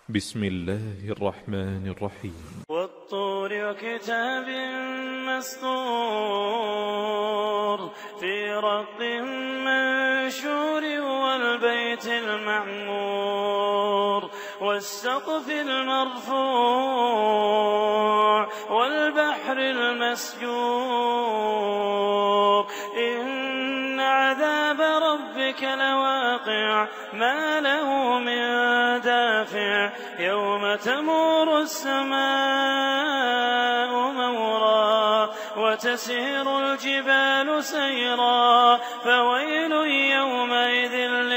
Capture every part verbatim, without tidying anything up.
بسم الله الرحمن الرحيم. والطور وكتاب مسطور في رق منشور والبيت المعمور والسقف المرفوع والبحر المسجور إن عذاب ربك لواقع ما له من دافع يوم تمور السماء مورا وتسير الجبال سيرا فويل يومئذ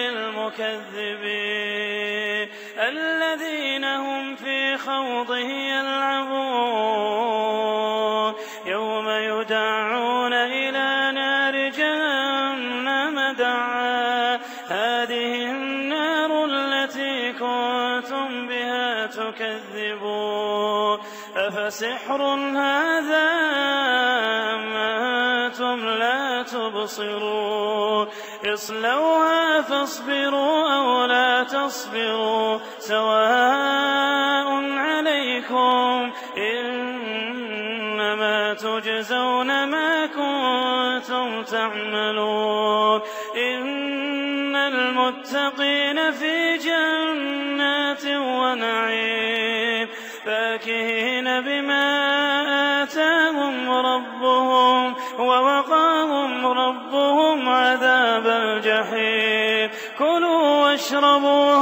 للمكذبين الذين هم في خوض يلعبون يوم يدعون إلى نار جهنم دعا هذه النار التي كنتم بها تكذبون أفسحر هذا أم أنتم لا تبصرون اصلوها فاصبروا أو لا تصبروا سواء عليكم إنما تجزون ما كنتم تعملون إن المتقين في جنات ونعيم فاكهين بما آتاهم ربهم ووقاهم ربهم عذاب الجحيم كلوا واشربوا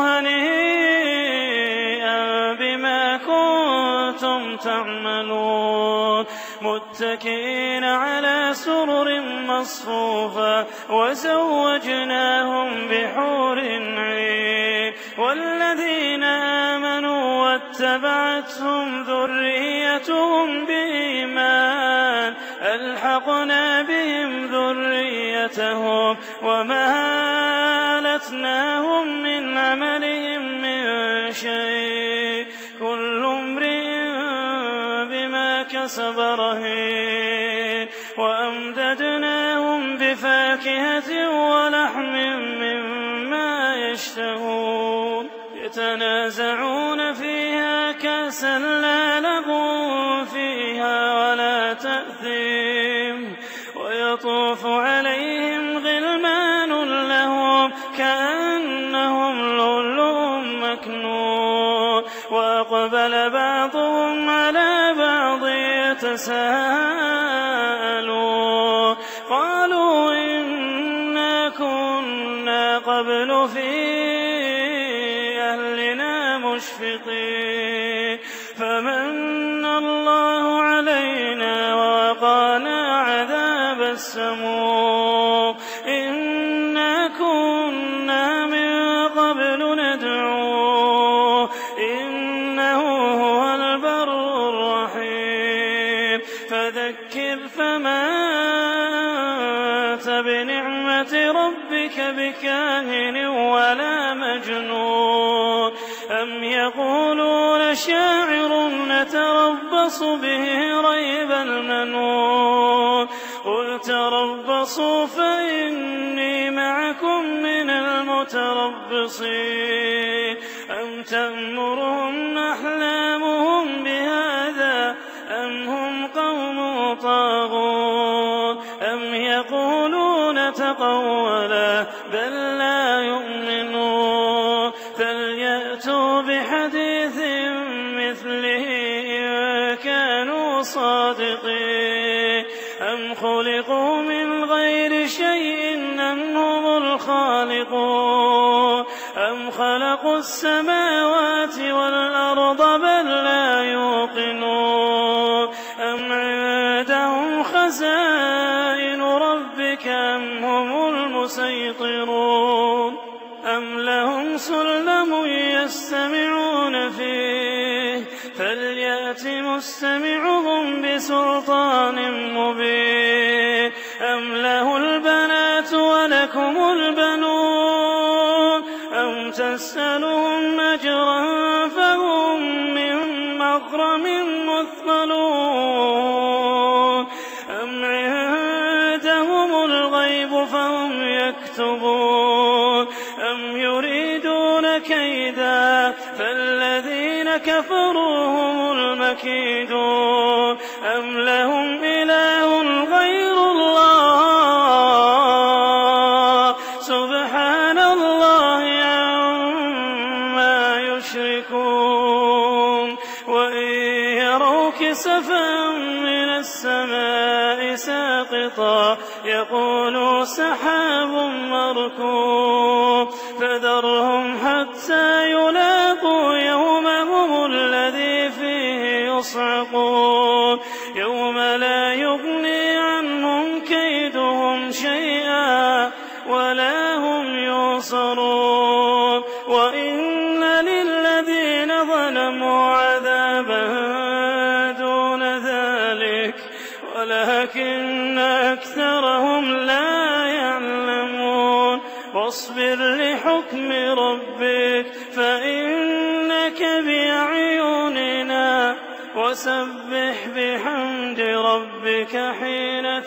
هنيئا بما كنتم تعملون متكئين على سرر مصفوفة وزوجناهم بحور عين والذين آمنوا واتبعتهم ذريتهم بإيمان ألحقنا بهم ذريتهم وما ألتناهم من عملهم من شيء كل امرئ بما كسب رهين وأمددناهم بفاكهة ولحم مما يشتهون يتنازعون فيها كأسا لا لغو فيها ولا تأثيم ويطوف عليهم غلمان لهم كأنهم لؤلؤ مكنون وأقبل بعضهم على بعض يتساءلون قالوا إنا كنا قبل في أهلنا مشفقين فمن الله علينا ووقانا عذاب السموم إنا كنا من قبل ندعوه إنه هو البر الرحيم فذكر فما أنت بنعمة ربك بكاهن ولا مجنون أم يقولون شاعر نتربص به ريب المنون قل تربصوا فإني معكم من المتربصين أم تأمرهم أحلامهم بهذا أم هم قوم طاغون أم يقولون تقولا بل لا يؤمنون فليأتوا بحديث مثله إن كانوا صادقين أم خلقوا من غير شيء أم هم الخالقون أم خلقوا السماوات والأرض بل لا يوقنون أم عندهم خزائن ربك أم هم المسيطرون أم لهم سلم يستمعون فيه فليأت مستمعهم بسلطان مبين أم له البنات ولكم البنون أم تسألهم أجرا فهم من مغرم مثقلون أم عندهم الغيب فهم يكتبون أم يريدون كيدا شيئا فالذين كفروا هم المكيدون أم لهم إله غير الله سبحان الله عما يشركون وإن يروا كسفا من السماء ساقطا يقولوا سحاب مركوب فذرهم حتى يلاقوا يومهم الذي فيه يصعقون يوم لا يغني عنهم كيدهم شيئا ولا هم ينصرون وإن للذين ظلموا عذابا دون ذلك ولكن أكثرهم لا يعلمون واصبر لحكم ربك فإنك بأعيننا وسبح بحمد ربك حين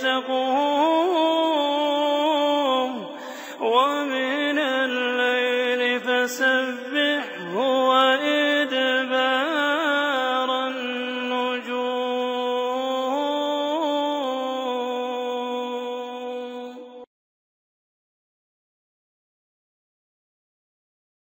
تقوم ومن الليل فسبح